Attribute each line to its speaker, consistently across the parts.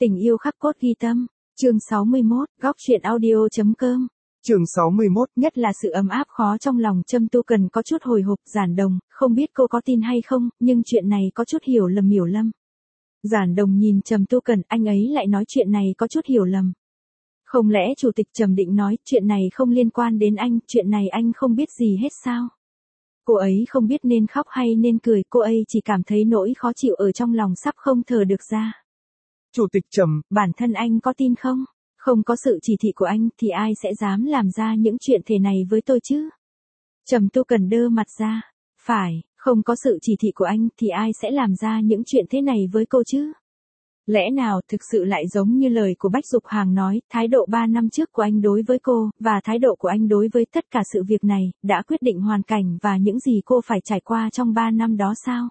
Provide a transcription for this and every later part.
Speaker 1: Tình yêu khắc cốt ghi tâm. Chương 61, góc truyện audio.com.
Speaker 2: Chương 61,
Speaker 1: nhất là sự ấm áp khó trong lòng Trâm Tu Cần có chút hồi hộp. Giản Đồng, không biết cô có tin hay không, nhưng chuyện này có chút hiểu lầm. Giản Đồng nhìn Trâm Tu Cần, anh ấy lại nói chuyện này có chút hiểu lầm. Không lẽ chủ tịch Trầm định nói chuyện này không liên quan đến anh, chuyện này anh không biết gì hết sao? Cô ấy không biết nên khóc hay nên cười, cô ấy chỉ cảm thấy nỗi khó chịu ở trong lòng sắp không thở được ra.
Speaker 2: Chủ tịch Trầm,
Speaker 1: bản thân anh có tin không? Không có sự chỉ thị của anh thì ai sẽ dám làm ra những chuyện thế này với tôi chứ? Trầm Tu Cần đơ mặt ra. Phải, không có sự chỉ thị của anh thì ai sẽ làm ra những chuyện thế này với cô chứ? Lẽ nào thực sự lại giống như lời của Bách Dục Hàng nói, thái độ 3 năm trước của anh đối với cô, và thái độ của anh đối với tất cả sự việc này, đã quyết định hoàn cảnh và những gì cô phải trải qua trong 3 năm đó sao?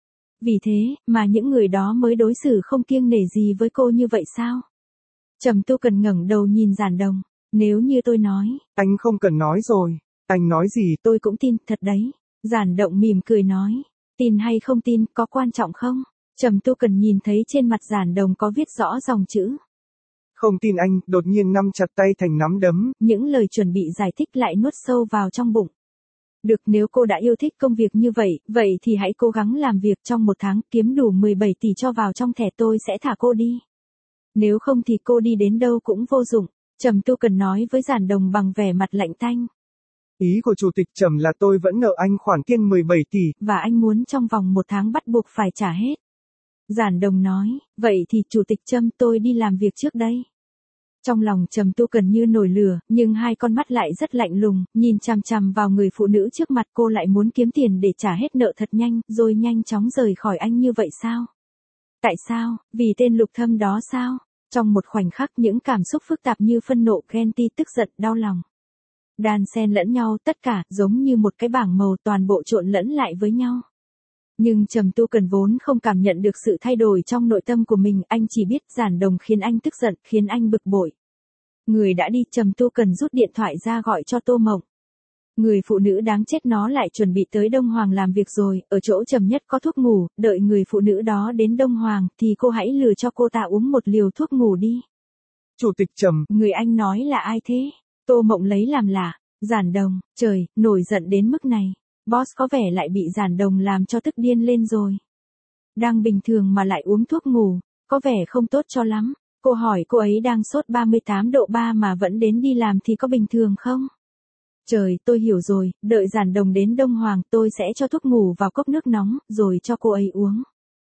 Speaker 1: Vì thế, mà những người đó mới đối xử không kiêng nể gì với cô như vậy sao? Trầm Tu Cần ngẩng đầu nhìn Giản Đồng, nếu như tôi nói.
Speaker 2: Anh không cần nói rồi, anh nói gì
Speaker 1: tôi cũng tin, thật đấy. Giản Động mỉm cười nói, tin hay không tin, có quan trọng không? Trầm Tu Cần nhìn thấy trên mặt Giản Đồng có viết rõ dòng chữ.
Speaker 2: Không tin anh, đột nhiên nắm chặt tay thành nắm đấm.
Speaker 1: Những lời chuẩn bị giải thích lại nuốt sâu vào trong bụng. Được, nếu cô đã yêu thích công việc như vậy, vậy thì hãy cố gắng làm việc trong 1 tháng, kiếm đủ 17 tỷ cho vào trong thẻ, tôi sẽ thả cô đi. Nếu không thì cô đi đến đâu cũng vô dụng, Trầm Tu Cần nói với Giản Đồng bằng vẻ mặt lạnh tanh.
Speaker 2: Ý của chủ tịch Trầm là tôi vẫn nợ anh khoản tiền 17 tỷ.
Speaker 1: Và anh muốn trong vòng 1 tháng bắt buộc phải trả hết. Giản Đồng nói, vậy thì chủ tịch Trâm, tôi đi làm việc trước đây. Trong lòng Trầm Tu Cần như nổi lửa, nhưng hai con mắt lại rất lạnh lùng, nhìn chằm chằm vào người phụ nữ trước mặt. Cô lại muốn kiếm tiền để trả hết nợ thật nhanh, rồi nhanh chóng rời khỏi anh như vậy sao? Tại sao? Vì tên Lục Thâm đó sao? Trong một khoảnh khắc những cảm xúc phức tạp như phân nộ, ghen tị, tức giận, đau lòng. Đan xen lẫn nhau, tất cả giống như một cái bảng màu toàn bộ trộn lẫn lại với nhau. Nhưng Trầm Tu Cần vốn không cảm nhận được sự thay đổi trong nội tâm của mình, anh chỉ biết Giản Đồng khiến anh tức giận, khiến anh bực bội. Người đã đi, Trầm Tu Cần rút điện thoại ra gọi cho Tô Mộng. Người phụ nữ đáng chết nó lại chuẩn bị tới Đông Hoàng làm việc rồi, ở chỗ Trầm Nhất có thuốc ngủ, đợi người phụ nữ đó đến Đông Hoàng thì cô hãy lừa cho cô ta uống một liều thuốc ngủ đi.
Speaker 2: Chủ tịch Trầm,
Speaker 1: người anh nói là ai thế? Tô Mộng lấy làm lạ. Giản Đồng, trời, nổi giận đến mức này. Boss có vẻ lại bị Giản Đồng làm cho tức điên lên rồi. Đang bình thường mà lại uống thuốc ngủ, có vẻ không tốt cho lắm. Cô hỏi cô ấy đang sốt 38 độ 3 mà vẫn đến đi làm thì có bình thường không? Trời, tôi hiểu rồi, đợi Giản Đồng đến Đông Hoàng tôi sẽ cho thuốc ngủ vào cốc nước nóng, rồi cho cô ấy uống.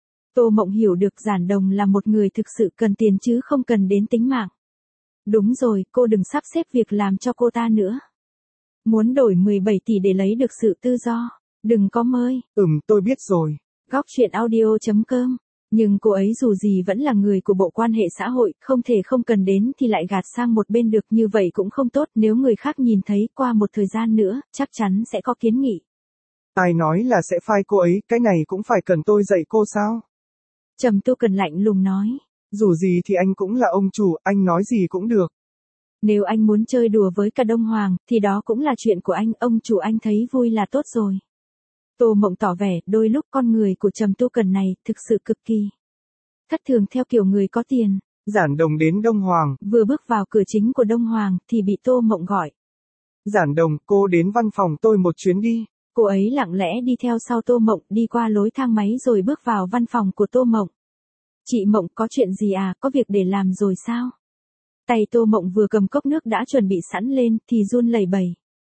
Speaker 1: Tô Mộng hiểu được Giản Đồng là một người thực sự cần tiền chứ không cần đến tính mạng. Đúng rồi, cô đừng sắp xếp việc làm cho cô ta nữa. Muốn đổi 17 tỷ để lấy được sự tự do. Đừng có mơi.
Speaker 2: Tôi biết rồi.
Speaker 1: Góc truyện audio.com. Nhưng cô ấy dù gì vẫn là người của bộ quan hệ xã hội, không thể không cần đến thì lại gạt sang một bên được, như vậy cũng không tốt, nếu người khác nhìn thấy qua một thời gian nữa, chắc chắn sẽ có kiến nghị.
Speaker 2: Ai nói là sẽ phai cô ấy, cái này cũng phải cần tôi dạy cô sao?
Speaker 1: Trầm Tu Cần lạnh lùng nói.
Speaker 2: Dù gì thì anh cũng là ông chủ, anh nói gì cũng được.
Speaker 1: Nếu anh muốn chơi đùa với cả Đông Hoàng, thì đó cũng là chuyện của anh, ông chủ anh thấy vui là tốt rồi. Tô Mộng tỏ vẻ, đôi lúc con người của Trầm Tu Cần này, thực sự cực kỳ thất thường theo kiểu người có tiền.
Speaker 2: Giản Đồng đến Đông Hoàng.
Speaker 1: Vừa bước vào cửa chính của Đông Hoàng, thì bị Tô Mộng gọi.
Speaker 2: Giản Đồng, cô đến văn phòng tôi một chuyến đi.
Speaker 1: Cô ấy lặng lẽ đi theo sau Tô Mộng, đi qua lối thang máy rồi bước vào văn phòng của Tô Mộng. Chị Mộng, có chuyện gì à, có việc để làm rồi sao? Tay Tô Mộng vừa cầm cốc nước đã chuẩn bị sẵn lên, thì run lẩy bẩy.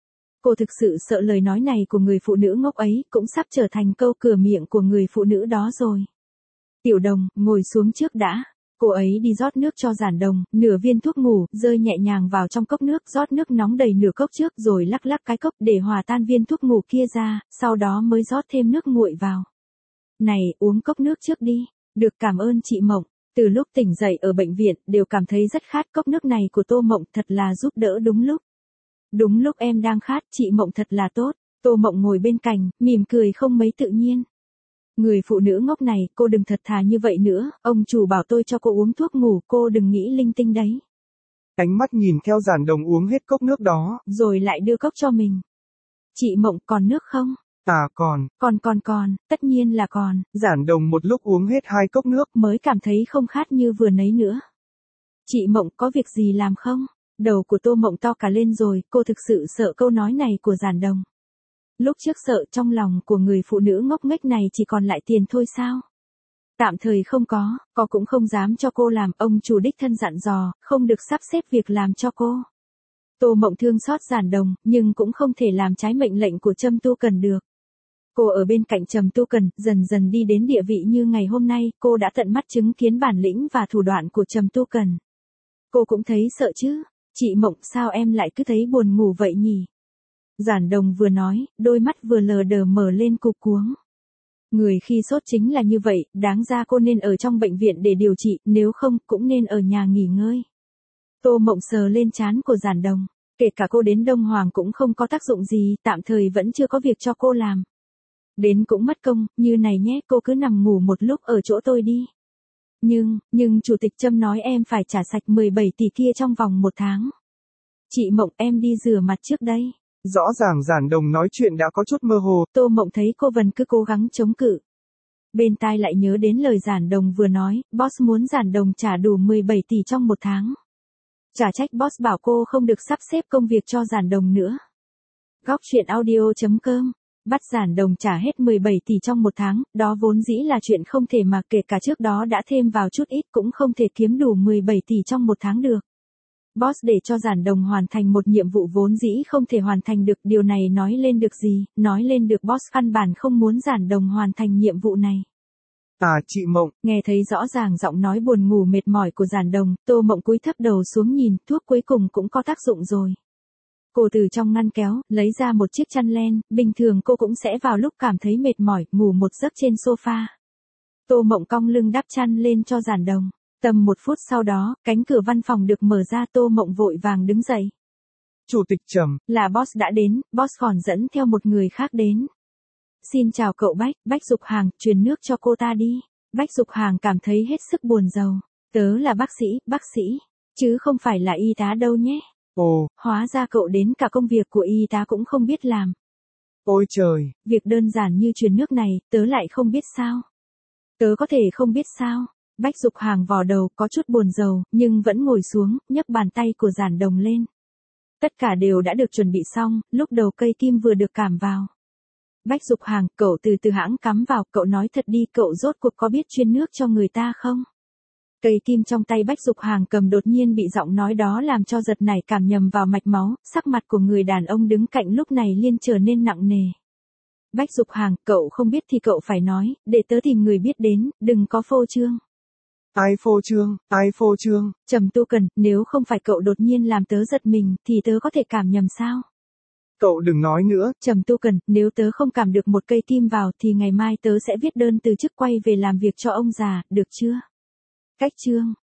Speaker 1: Cô thực sự sợ lời nói này của người phụ nữ ngốc ấy, cũng sắp trở thành câu cửa miệng của người phụ nữ đó rồi. Tiểu Đồng, ngồi xuống trước đã. Cô ấy đi rót nước cho Giản Đồng, nửa viên thuốc ngủ, rơi nhẹ nhàng vào trong cốc nước, rót nước nóng đầy nửa cốc trước rồi lắc lắc cái cốc để hòa tan viên thuốc ngủ kia ra, sau đó mới rót thêm nước nguội vào. Này, uống cốc nước trước đi. Được, cảm ơn chị Mộng. Từ lúc tỉnh dậy ở bệnh viện, đều cảm thấy rất khát, cốc nước này của Tô Mộng thật là giúp đỡ đúng lúc. Đúng lúc em đang khát, chị Mộng thật là tốt. Tô Mộng ngồi bên cạnh, mỉm cười không mấy tự nhiên. Người phụ nữ ngốc này, cô đừng thật thà như vậy nữa, ông chủ bảo tôi cho cô uống thuốc ngủ, cô đừng nghĩ linh tinh đấy.
Speaker 2: Ánh mắt nhìn theo Giản Đồng uống hết cốc nước đó.
Speaker 1: Rồi lại đưa cốc cho mình. Chị Mộng, còn nước không?
Speaker 2: À còn.
Speaker 1: Còn, tất nhiên là còn.
Speaker 2: Giản Đồng một lúc uống hết 2 cốc nước.
Speaker 1: Mới cảm thấy không khát như vừa nấy nữa. Chị Mộng có việc gì làm không? Đầu của Tô Mộng to cả lên rồi, cô thực sự sợ câu nói này của Giản Đồng. Lúc trước sợ trong lòng của người phụ nữ ngốc nghếch này chỉ còn lại tiền thôi sao? Tạm thời không có cũng không dám cho cô làm, ông chủ đích thân dặn dò, không được sắp xếp việc làm cho cô. Tô Mộng thương xót Giản Đồng, nhưng cũng không thể làm trái mệnh lệnh của Trầm Tu Cần được. Cô ở bên cạnh Trầm Tu Cần, dần dần đi đến địa vị như ngày hôm nay, cô đã tận mắt chứng kiến bản lĩnh và thủ đoạn của Trầm Tu Cần. Cô cũng thấy sợ chứ, chị Mộng sao em lại cứ thấy buồn ngủ vậy nhỉ? Giản Đồng vừa nói, đôi mắt vừa lờ đờ mở lên cụp cuống. Người khi sốt chính là như vậy, đáng ra cô nên ở trong bệnh viện để điều trị, nếu không cũng nên ở nhà nghỉ ngơi. Tô Mộng sờ lên trán của Giản Đồng, kể cả cô đến Đông Hoàng cũng không có tác dụng gì, tạm thời vẫn chưa có việc cho cô làm. Đến cũng mất công, như này nhé, cô cứ nằm ngủ một lúc ở chỗ tôi đi. Nhưng Chủ tịch Trâm nói em phải trả sạch 17 tỷ kia trong vòng 1 tháng. Chị Mộng em đi rửa mặt trước đây.
Speaker 2: Rõ ràng Giản Đồng nói chuyện đã có chút mơ hồ.
Speaker 1: Tô Mộng thấy cô vẫn cứ cố gắng chống cự. Bên tai lại nhớ đến lời Giản Đồng vừa nói, boss muốn Giản Đồng trả đủ 17 tỷ trong 1 tháng. Chả trách boss bảo cô không được sắp xếp công việc cho Giản Đồng nữa. Góc truyện audio.com. Bắt Giản Đồng trả hết 17 tỷ trong 1 tháng, đó vốn dĩ là chuyện không thể mà kể cả trước đó đã thêm vào chút ít cũng không thể kiếm đủ 17 tỷ trong 1 tháng được. Boss để cho Giản Đồng hoàn thành một nhiệm vụ vốn dĩ không thể hoàn thành được, điều này nói lên được gì, nói lên được boss căn bản không muốn Giản Đồng hoàn thành nhiệm vụ này.
Speaker 2: Chị Mộng.
Speaker 1: Nghe thấy rõ ràng giọng nói buồn ngủ mệt mỏi của Giản Đồng, Tô Mộng cúi thấp đầu xuống nhìn, thuốc cuối cùng cũng có tác dụng rồi. Cô từ trong ngăn kéo, lấy ra một chiếc chăn len, bình thường cô cũng sẽ vào lúc cảm thấy mệt mỏi, ngủ một giấc trên sofa. Tô Mộng cong lưng đắp chăn lên cho Giản Đồng. Tầm 1 phút sau đó, cánh cửa văn phòng được mở ra, Tô Mộng vội vàng đứng dậy.
Speaker 2: Chủ tịch Trầm.
Speaker 1: Là boss đã đến, boss còn dẫn theo một người khác đến. Xin chào cậu Bách Dục Hàng, truyền nước cho cô ta đi. Bách Dục Hàng cảm thấy hết sức buồn rầu. Tớ là bác sĩ, chứ không phải là y tá đâu nhé.
Speaker 2: Ồ,
Speaker 1: hóa ra cậu đến cả công việc của y tá cũng không biết làm.
Speaker 2: Ôi trời.
Speaker 1: Việc đơn giản như truyền nước này, tớ lại không biết sao? Tớ có thể không biết sao? Bách Dục Hàng vò đầu có chút buồn rầu, nhưng vẫn ngồi xuống, nhấc bàn tay của Giản Đồng lên. Tất cả đều đã được chuẩn bị xong, lúc đầu cây kim vừa được cảm vào. Bách Dục Hàng, cậu từ từ hãng cắm vào, cậu nói thật đi, cậu rốt cuộc có biết chuyên nước cho người ta không? Cây kim trong tay Bách Dục Hàng cầm đột nhiên bị giọng nói đó làm cho giật nảy cảm nhầm vào mạch máu, sắc mặt của người đàn ông đứng cạnh lúc này liền trở nên nặng nề. Bách Dục Hàng, cậu không biết thì cậu phải nói, để tớ tìm người biết đến, đừng có phô trương.
Speaker 2: Ai phô trương?
Speaker 1: Trầm Tu Cần, nếu không phải cậu đột nhiên làm tớ giật mình, thì tớ có thể cảm nhầm sao?
Speaker 2: Cậu đừng nói nữa.
Speaker 1: Trầm Tu Cần, nếu tớ không cảm được một cây kim vào thì ngày mai tớ sẽ viết đơn từ chức quay về làm việc cho ông già, được chưa? Cách chương.